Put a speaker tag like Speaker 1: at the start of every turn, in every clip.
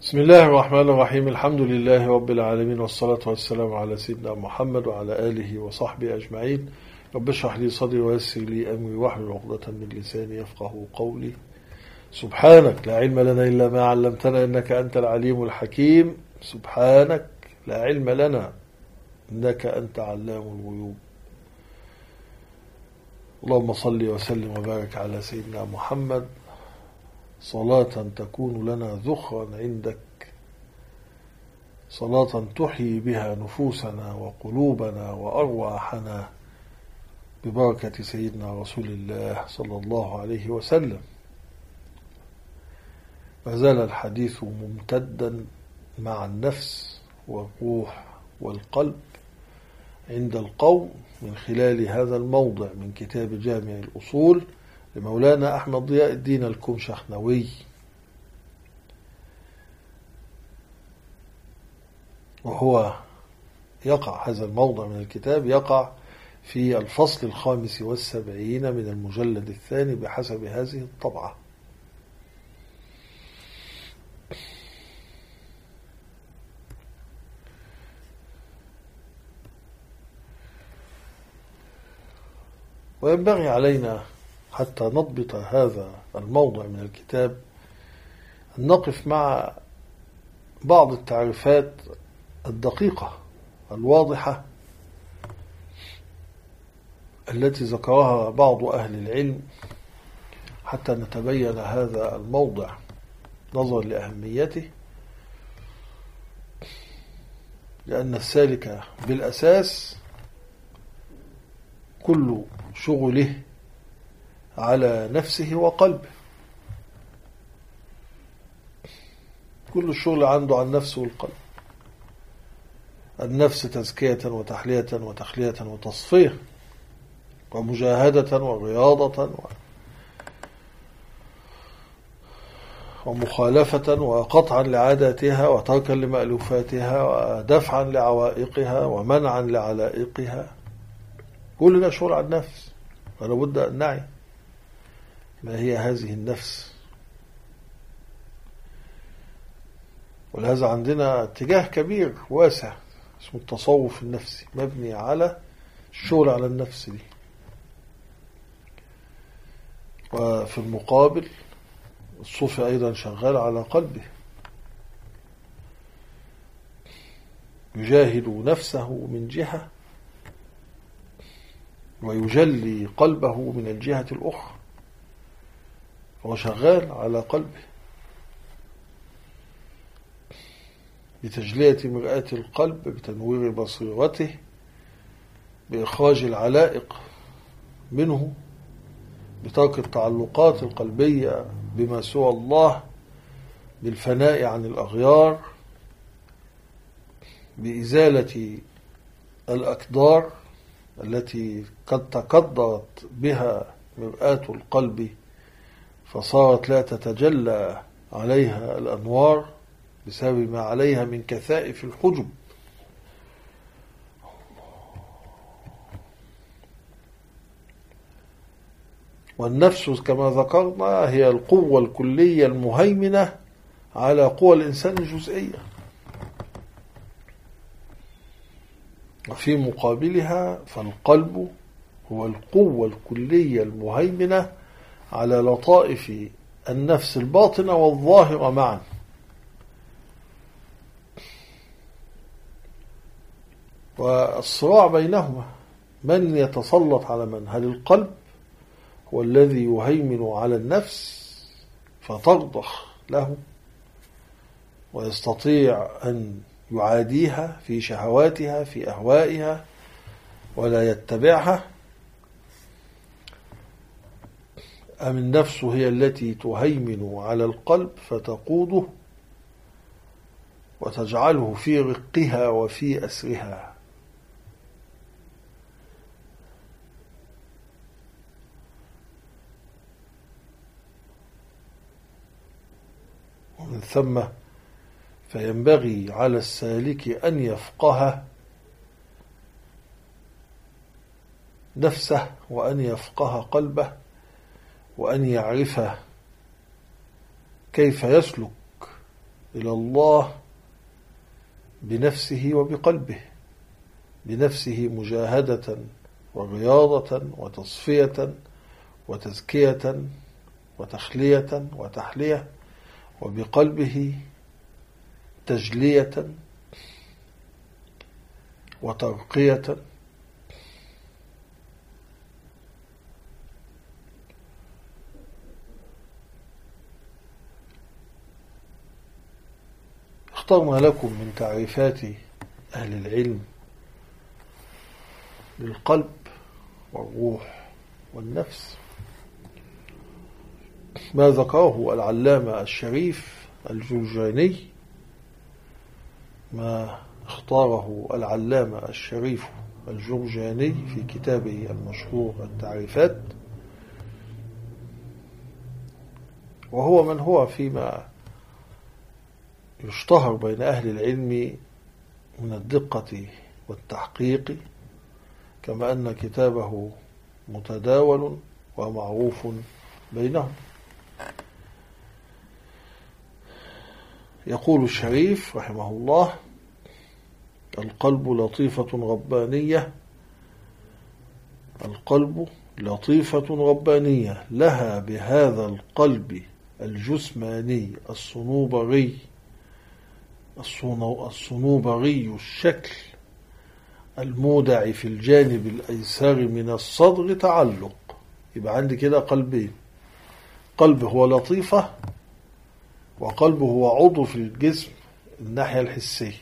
Speaker 1: بسم الله الرحمن الرحيم. الحمد لله رب العالمين، والصلاة والسلام على سيدنا محمد وعلى آله وصحبه أجمعين. رب اشرح لي صدري ويسر لي أمري واحلل عقدة من لساني يفقه قولي. سبحانك لا علم لنا إلا ما علمتنا إنك أنت العليم الحكيم. سبحانك لا علم لنا إنك أنت علام الغيوب. اللهم صل وسلم وبارك على سيدنا محمد صلاة تكون لنا ذخرا عندك، صلاة تحيي بها نفوسنا وقلوبنا وأرواحنا ببركة سيدنا رسول الله صلى الله عليه وسلم. ما زال الحديث ممتدا مع النفس والروح والقلب عند القوم من خلال هذا الموضع من كتاب جامع الأصول لمولانا أحمد ضياء الدين الكمشخنوي. وهو يقع هذا الموضع من الكتاب يقع في الفصل 75 من المجلد الثاني بحسب هذه الطبعة. وينبغي علينا حتى نضبط هذا الموضع من الكتاب أن نقف مع بعض التعريفات الدقيقة الواضحة التي ذكرها بعض أهل العلم حتى نتبين هذا الموضع نظرا لأهميته، لأن السالك بالأساس كل شغله على نفسه وقلبه، كل الشغل عنده عن نفسه والقلب. النفس تزكية وتحلية وتخلية وتصفية ومجاهدة ورياضة ومخالفة وقطعا لعاداتها وتركا لمألوفاتها ودفعا لعوائقها ومنعا لعلائقها. كل ده شغل عن النفس، فلا بد أن نعي ما هي هذه النفس. ولهذا عندنا اتجاه كبير واسع اسمه التصوف النفسي مبني على الشغل على النفس دي. وفي المقابل الصوفي أيضا شغال على قلبه، يجاهد نفسه من جهة ويجلي قلبه من الجهة الأخرى، هو شغال على قلبه بتجلية مرآة القلب، بتنوير بصيرته، بإخراج العلائق منه، بترك التعلقات القلبية بما سوى الله، بالفناء عن الأغيار، بإزالة الأكدار التي قد تكدرت بها مرآة القلب فصارت لا تتجلى عليها الأنوار بسبب ما عليها من كثائف الحجب. والنفس كما ذكرنا هي القوة الكلية المهيمنة على قوى الإنسان الجزئية، وفي مقابلها فالقلب هو القوة الكلية المهيمنة على لطائف النفس الباطنة والظاهرة معا. والصراع بينهما من يتسلط على من؟ هل القلب هو الذي يهيمن على النفس فترضخ له ويستطيع أن يعاديها في شهواتها في أهوائها ولا يتبعها، أم النفس هي التي تهيمن على القلب فتقوده وتجعله في رقها وفي أسرها؟ ومن ثم فينبغي على السالك أن يفقه نفسه وأن يفقه قلبه وأن يعرف كيف يسلك إلى الله بنفسه وبقلبه، بنفسه مجاهدة ورياضة وتصفية وتزكية وتخلية وتحلية، وبقلبه تجلية وترقية. اخترنا لكم من تعريفات أهل العلم للقلب والروح والنفس ما ذكره العلامة الشريف الجرجاني، ما اختاره العلامة الشريف الجرجاني في كتابه المشهور التعريفات، وهو من هو فيما يشتهر بين أهل العلم من الدقة والتحقيق، كما أن كتابه متداول ومعروف بينهم. يقول الشريف رحمه الله: القلب لطيفة ربانية، القلب لطيفة ربانية لها بهذا القلب الجسماني الصنوبري الشكل المودع في الجانب الأيسر من الصدر تعلق. يبقى عندي كده قلبين: قلب هو لطيفة، وقلب هو عضو في الجسم الناحية الحسية.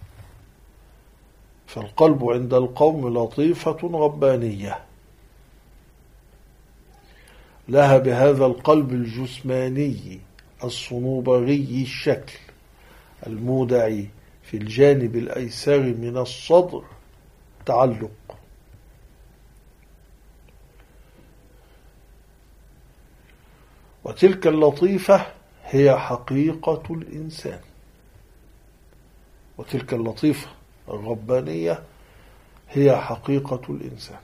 Speaker 1: فالقلب عند القوم لطيفة ربانية لها بهذا القلب الجسماني الصنوبري الشكل المودع في الجانب الأيسر من الصدر تعلق. وتلك اللطيفة هي حقيقة الإنسان، وتلك اللطيفة الربانية هي حقيقة الإنسان.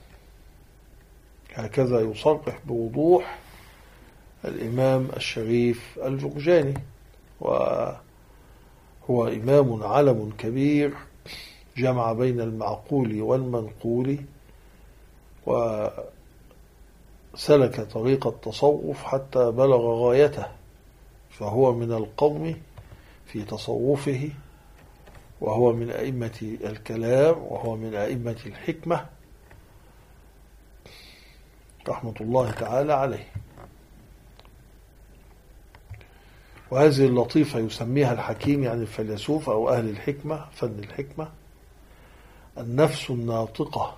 Speaker 1: هكذا يصرح بوضوح الإمام الشريف الجرجاني، وهو إمام علم كبير جمع بين المعقول والمنقول، وسلك طريق التصوف حتى بلغ غايته، فهو من القوم في تصوفه، وهو من أئمة الكلام، وهو من أئمة الحكمة رحمة الله تعالى عليه. وهذه اللطيفة يسميها الحكيم، يعني الفيلسوف أو أهل الحكمة، فن الحكمة، النفس الناطقة.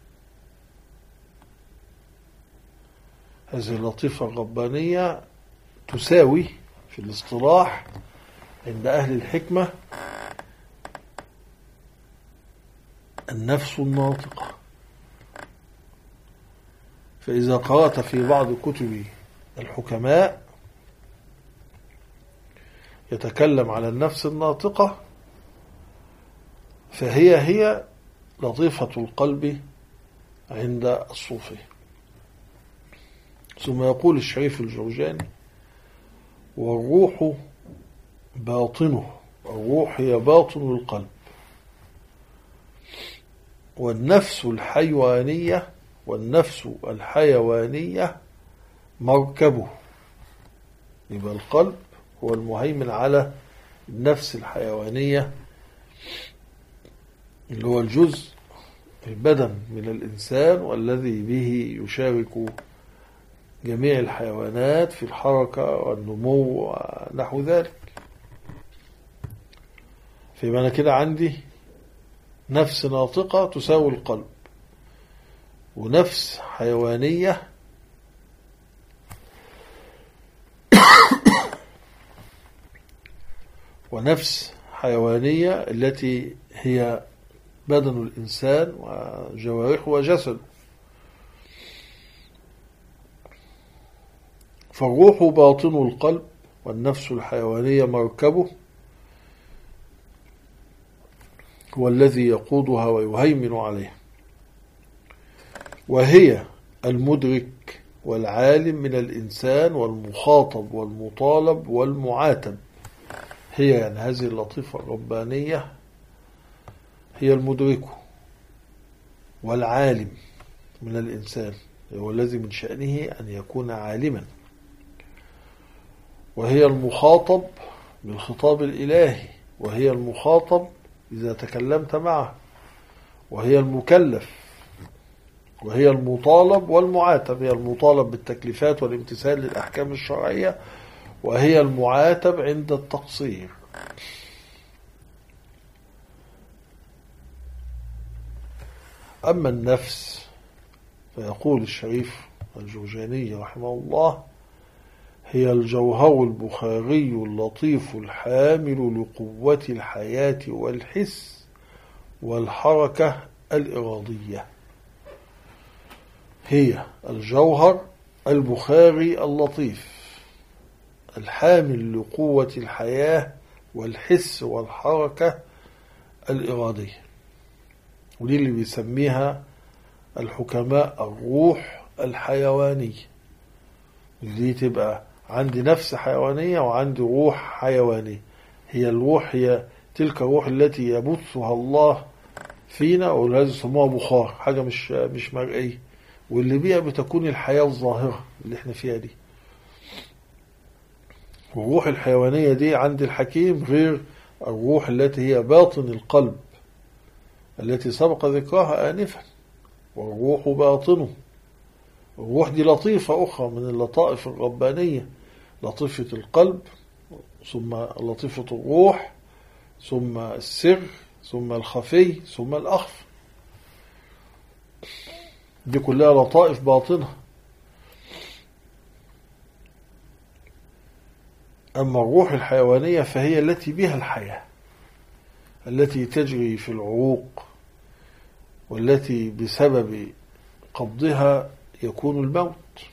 Speaker 1: هذه اللطيفة الربانية تساوي في الاصطلاح عند أهل الحكمة النفس الناطقة. فإذا قرأت في بعض كتب الحكماء يتكلم على النفس الناطقة، فهي لطيفة القلب عند الصوفي. ثم يقول الشريف الجرجاني: والروح باطنه، الروح هي باطن القلب، والنفس الحيوانية مركبه. يبقى القلب هو المهيمن على النفس الحيوانية، اللي هو الجزء البدن من الإنسان، والذي به يشارك جميع الحيوانات في الحركة والنمو ونحو ذلك. فيبقى أنا كده عندي نفس ناطقة تساوي القلب، ونفس حيوانية ونفس حيوانية التي هي بدن الإنسان وجوارحه وجسده. فالروح باطن القلب، والنفس الحيوانية مركبه، هو الذي يقودها ويهيمن عليها، وهي المدرك والعالم من الإنسان والمخاطب والمطالب والمعاتب. هي يعني هذه اللطيفة الربانية هي المدرك والعالم من الإنسان، هو الذي من شأنه أن يكون عالما، وهي المخاطب بالخطاب الإلهي، وهي المخاطب إذا تكلمت معه، وهي المكلف، وهي المطالب والمعاتب. هي المطالب بالتكليفات والامتثال للأحكام الشرعية، وهي المعاتب عند التقصير. أما النفس فيقول الشريف الجرجاني رحمه الله: هي الجوهر البخاري اللطيف الحامل لقوة الحياة والحس والحركة الإرادية. هي الجوهر البخاري اللطيف الحامل لقوة الحياة والحس والحركة الإرادية، ودي اللي بيسميها الحكماء الروح الحيوانية. دي تبقى عندي نفس حيوانية وعندي روح حيوانية. هي الروح هي تلك الروح التي يبثها الله فينا، ولهذا يسموها بخار، حاجة مش مرئية، واللي بيها بتكون الحياة الظاهرة اللي احنا فيها دي. والروح الحيوانية دي عند الحكيم غير الروح التي هي باطن القلب التي سبق ذكرها آنفا، والروح باطنه. الروح دي لطيفة أخرى من اللطائف الربانية، لطيفة القلب، ثم لطيفة الروح، ثم السر، ثم الخفي، ثم الأخفى. دي كلها لطائف باطنة. أما الروح الحيوانية فهي التي بها الحياة، التي تجري في العروق، والتي بسبب قبضها يكون الموت.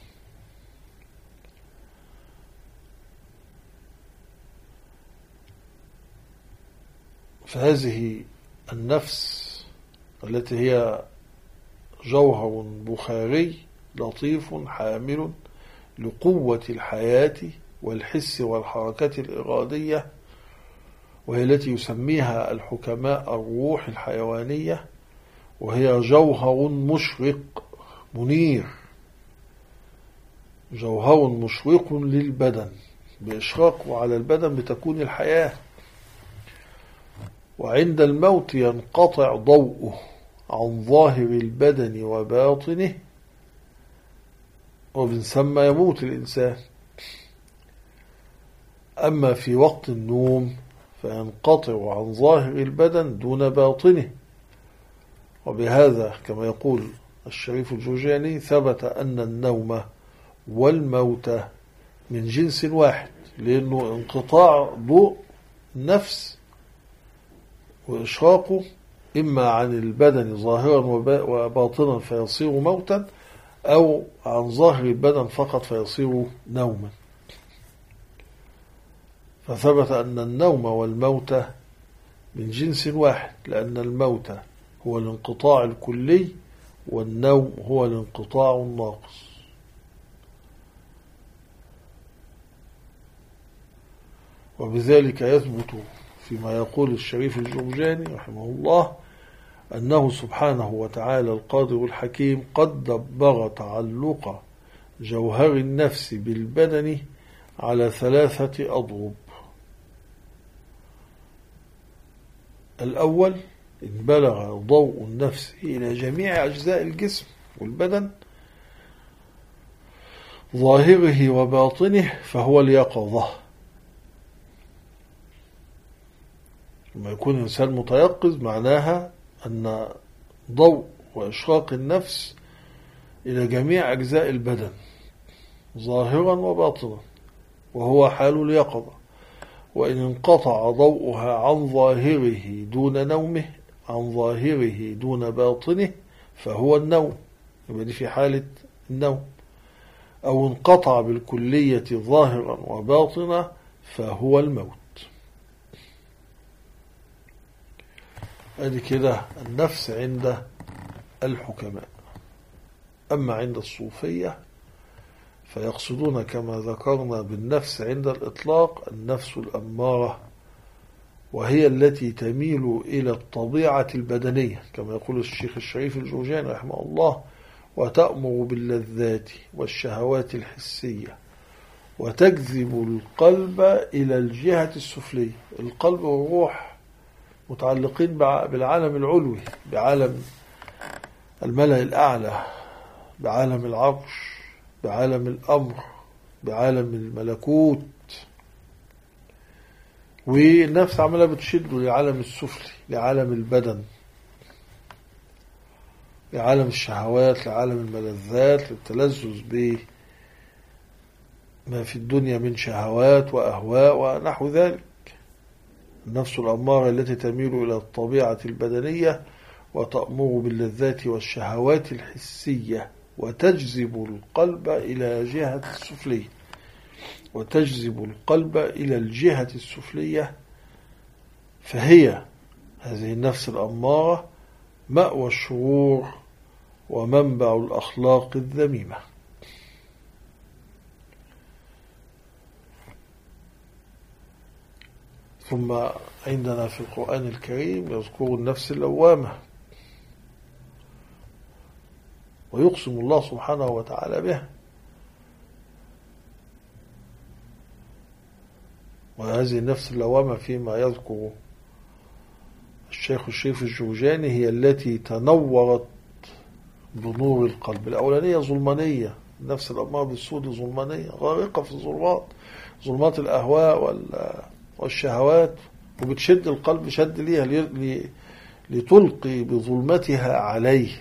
Speaker 1: فهذه النفس التي هي جوهر بخاري لطيف حامل لقوة الحياة والحس والحركة الإرادية، وهي التي يسميها الحكماء الروح الحيوانية، وهي جوهر مشرق منير، جوهر مشرق للبدن، بإشراقه على البدن بتكون الحياة. وعند الموت ينقطع ضوءه عن ظاهر البدن وباطنه، وبنسمى يموت الإنسان. أما في وقت النوم فينقطع عن ظاهر البدن دون باطنه. وبهذا كما يقول الشريف الجرجاني: ثبت أن النوم والموت من جنس واحد، لأنه انقطاع ضوء النفس وإشراقه إما عن البدن ظاهرا وباطنا فيصير موتا، أو عن ظاهر البدن فقط فيصير نوما. فثبت أن النوم والموت من جنس واحد، لأن الموت هو الانقطاع الكلي، والنوم هو الانقطاع الناقص. وبذلك يثبت فيما يقول الشريف الجرجاني رحمه الله أنه سبحانه وتعالى القادر الحكيم قد دبر تعلق جوهر النفس بالبدن على 3 أضرب. الأول: إن بلغ ضوء النفس إلى جميع أجزاء الجسم والبدن ظاهره وباطنه فهو اليقظة. لما يكون الإنسان متيقظ معناها أن ضوء وإشراق النفس إلى جميع أجزاء البدن ظاهرا وباطنا، وهو حال اليقظة. وإن انقطع ضوءها عن ظاهره دون نومه، عن ظاهره دون باطنه، فهو النوم، يبقى دي في حالة النوم. أو انقطع بالكلية ظاهرا وباطنا فهو الموت. ادي كده النفس عند الحكماء. أما عند الصوفية فيقصدون كما ذكرنا بالنفس عند الإطلاق النفس الأمارة وهي التي تميل إلى الطبيعة البدنية كما يقول الشيخ الشريف الجوجاني رحمه الله، وتأمر باللذات والشهوات الحسية، وتجذب القلب إلى الجهة السفلية. القلب والروح متعلقين بالعالم العلوي، بعالم الملأ الأعلى، بعالم العرش، بعالم الأمر، بعالم الملكوت. والنفس عمالة بتشد لعالم السفلي، لعالم البدن، لعالم الشهوات، لعالم الملذات، للتلذذ بما في الدنيا من شهوات وأهواء ونحو ذلك. النفس الأمارة التي تميل إلى الطبيعة البدنية وتأمر باللذات والشهوات الحسية، وتجذب القلب إلى جهة السفلية، وتجذب القلب إلى الجهة السفلية. فهي هذه النفس الأمارة مأوى الشرور ومنبع الأخلاق الذميمة. ثم عندنا في القرآن الكريم يذكر النفس اللوامة، ويقسم الله سبحانه وتعالى بها. وهذه النفس اللوامة فيما يذكر الشيخ الشريف الجوجاني هي التي تنورت بنور القلب. الأولانية ظلمانية، النفس الأمارة بالسوء ظلمانية غارقة في الظلمات، ظلمات الأهواء والشهوات، وبتشد القلب شد ليها لتلقي بظلمتها عليه.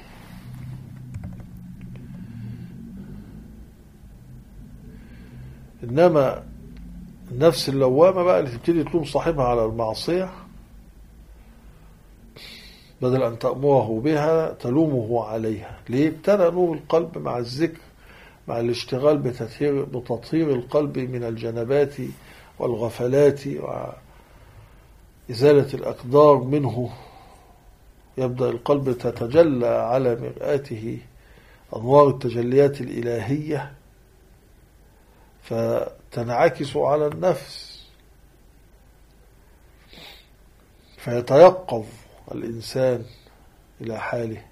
Speaker 1: إنما النفس اللوامة بقى اللي تبتدي تلوم صاحبها على المعصية، بدل أن تأمره بها تلومه عليها. ليه؟ ابتدى نور القلب مع الذكر، مع الاشتغال بتطهير القلب من الجنبات والغفلات وإزالة الأقدار منه. يبدأ القلب تتجلى على مرآته أنوار التجليات الإلهية، فتنعكس على النفس، فيتيقظ الإنسان إلى حاله،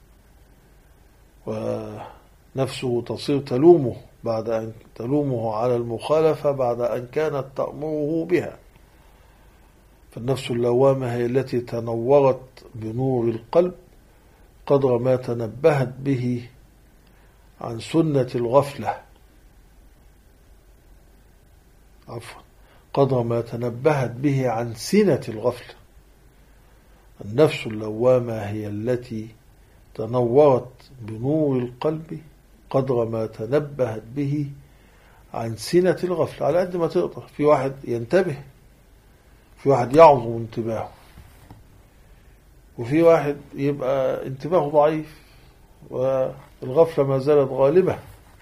Speaker 1: ونفسه تصير تلومه بعد أن تلومه على المخالفة بعد أن كانت تأمره بها. فالنفس اللوامة هي التي تنورت بنور القلب قدر ما تنبهت به عن سنة الغفلة، قدر ما تنبهت به عن سنة الغفلة. النفس اللوامة هي التي تنورت بنور القلب قدر ما تنبهت به عن سنة الغفلة. على قد ما تقدر، في واحد ينتبه، في واحد يعظم انتباهه، وفي واحد يبقى انتباهه ضعيف والغفلة ما زالت غالبة.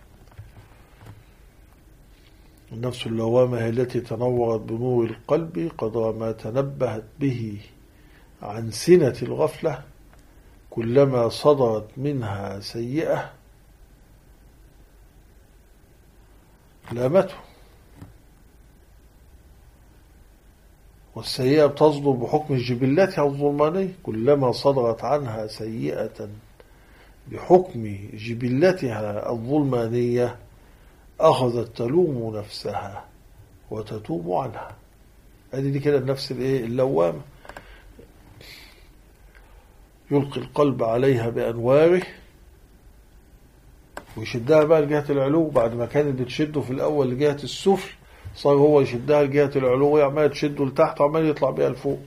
Speaker 1: النفس اللوامة هي التي تنورت بنور القلب قدر ما تنبهت به عن سنة الغفلة، كلما صدرت منها سيئة لامته. والسيئة بتصدر بحكم جبلتها الظلمانية، كلما صدرت عنها سيئة بحكم جبلتها الظلمانية أخذت تلوم نفسها وتتوب عنها. هذه دي كده النفس اللوامة. يلقي القلب عليها بأنواره ويشدها بقى لجهة العلو، بعد ما كانت بتشده في الأول لجهة السفل صار هو يشدها لجهة العلو، ويعمل تشده لتحت وعمال يطلع بها لفوق.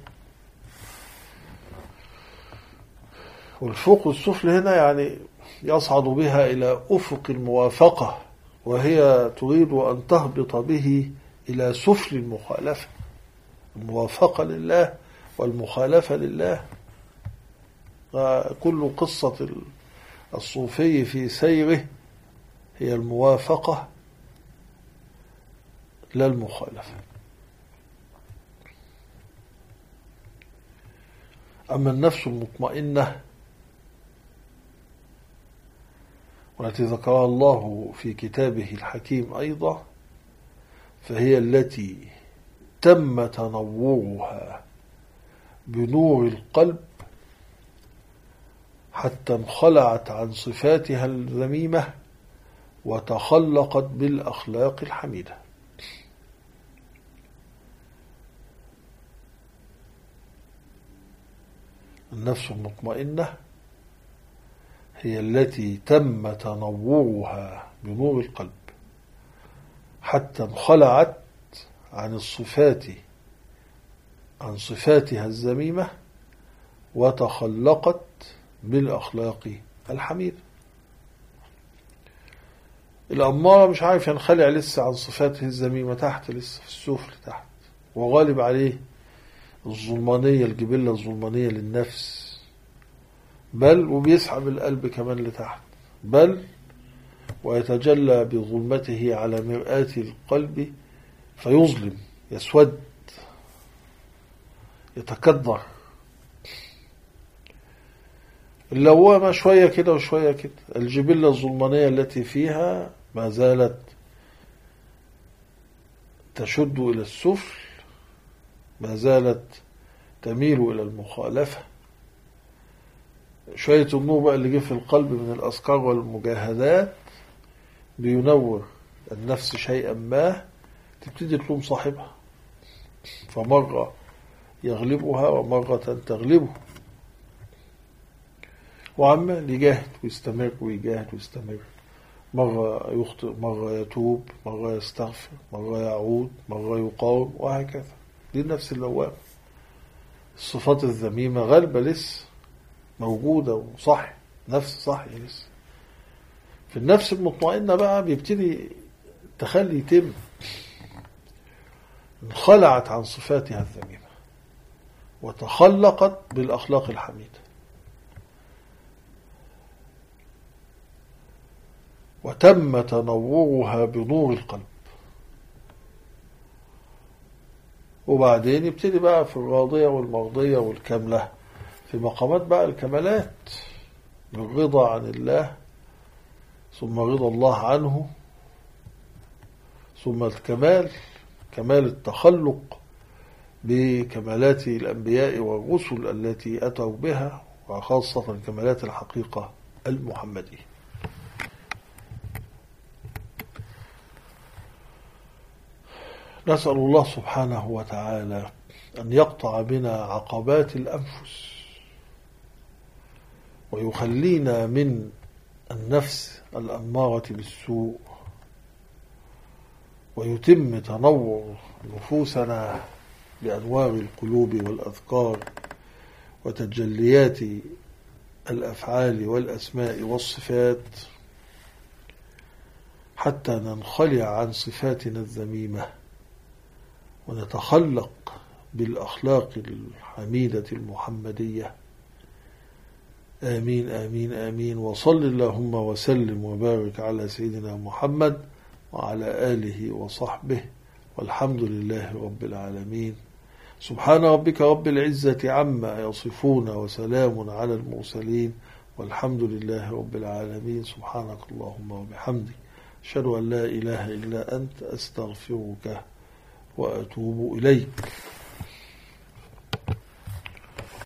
Speaker 1: والفوق والسفل هنا يعني يصعد بها إلى أفق الموافقة، وهي تريد أن تهبط به إلى سفل المخالفة، الموافقة لله والمخالفة لله. كل قصة الصوفي في سيره هي الموافقة لا المخالفة. أما النفس المطمئنة والتي ذكرها الله في كتابه الحكيم أيضا، فهي التي تم تنورها بنور القلب حتى انخلعت عن صفاتها الذميمة وتخلقت بالأخلاق الحميدة. النفس المطمئنة هي التي تم تنورها بنور القلب حتى انخلعت عن الصفات عن صفاتها الذميمة وتخلقت بالأخلاق الحميدة. الأمارة مش عارف ينخلع لسه عن صفاته الذميمة، تحت لسه في السفل تحت، وغالب عليه الظلمانية، الجبلة الظلمانية للنفس، بل وبيسحب القلب كمان لتحت، بل ويتجلى بظلمته على مرآة القلب فيظلم، يسود، يتكدر. اللوامة شوية كده وشوية كده. الجبلة الظلمانية التي فيها ما زالت تشد إلى السفل، ما زالت تميل إلى المخالفة. شوية النور بقى اللي جه في القلب من الأذكار والمجاهدات بينور النفس شيئا ما، تبتدي تلوم صاحبها، فمرة يغلبها ومرة تغلبه، وعمال يجاهد ويستمر ويجاهد ويستمر، مرة يخطئ، مرة يتوب، مرة يستغفر، مرة يعود، مرة يقاوم، وهكذا. دي النفس اللوامة. الصفات الذميمة غالبة لسه موجودة وصح، نفس صحي لسه. في النفس المطمئنة بقى بيبتدي التخلي يتم، انخلعت عن صفاتها الذميمة وتخلقت بالأخلاق الحميدة، وتم تنورها بنور القلب. وبعدين يبتدي بقى في الراضية والمرضية والكاملة، في مقامات بقى الكمالات، بالرضا عن الله، ثم رضا الله عنه، ثم الكمال، كمال التخلق بكمالات الأنبياء والرسل التي أتوا بها، وخاصة كمالات الحقيقة المحمدية. نسأل الله سبحانه وتعالى أن يقطع بنا عقبات الأنفس ويخلينا من النفس الأمارة بالسوء، ويتم تنور نفوسنا بأنوار القلوب والأذكار وتجليات الأفعال والأسماء والصفات، حتى ننخلع عن صفاتنا الذميمة ونتخلق بالأخلاق الحميدة المحمدية. آمين آمين آمين. وصل اللهم وسلم وبارك على سيدنا محمد وعلى آله وصحبه، والحمد لله رب العالمين. سبحان ربك رب العزة عما يصفون، وسلام على المرسلين، والحمد لله رب العالمين. سبحانك اللهم وبحمدك، أشهد أن لا إله إلا أنت، أستغفرك وأتوب إليك.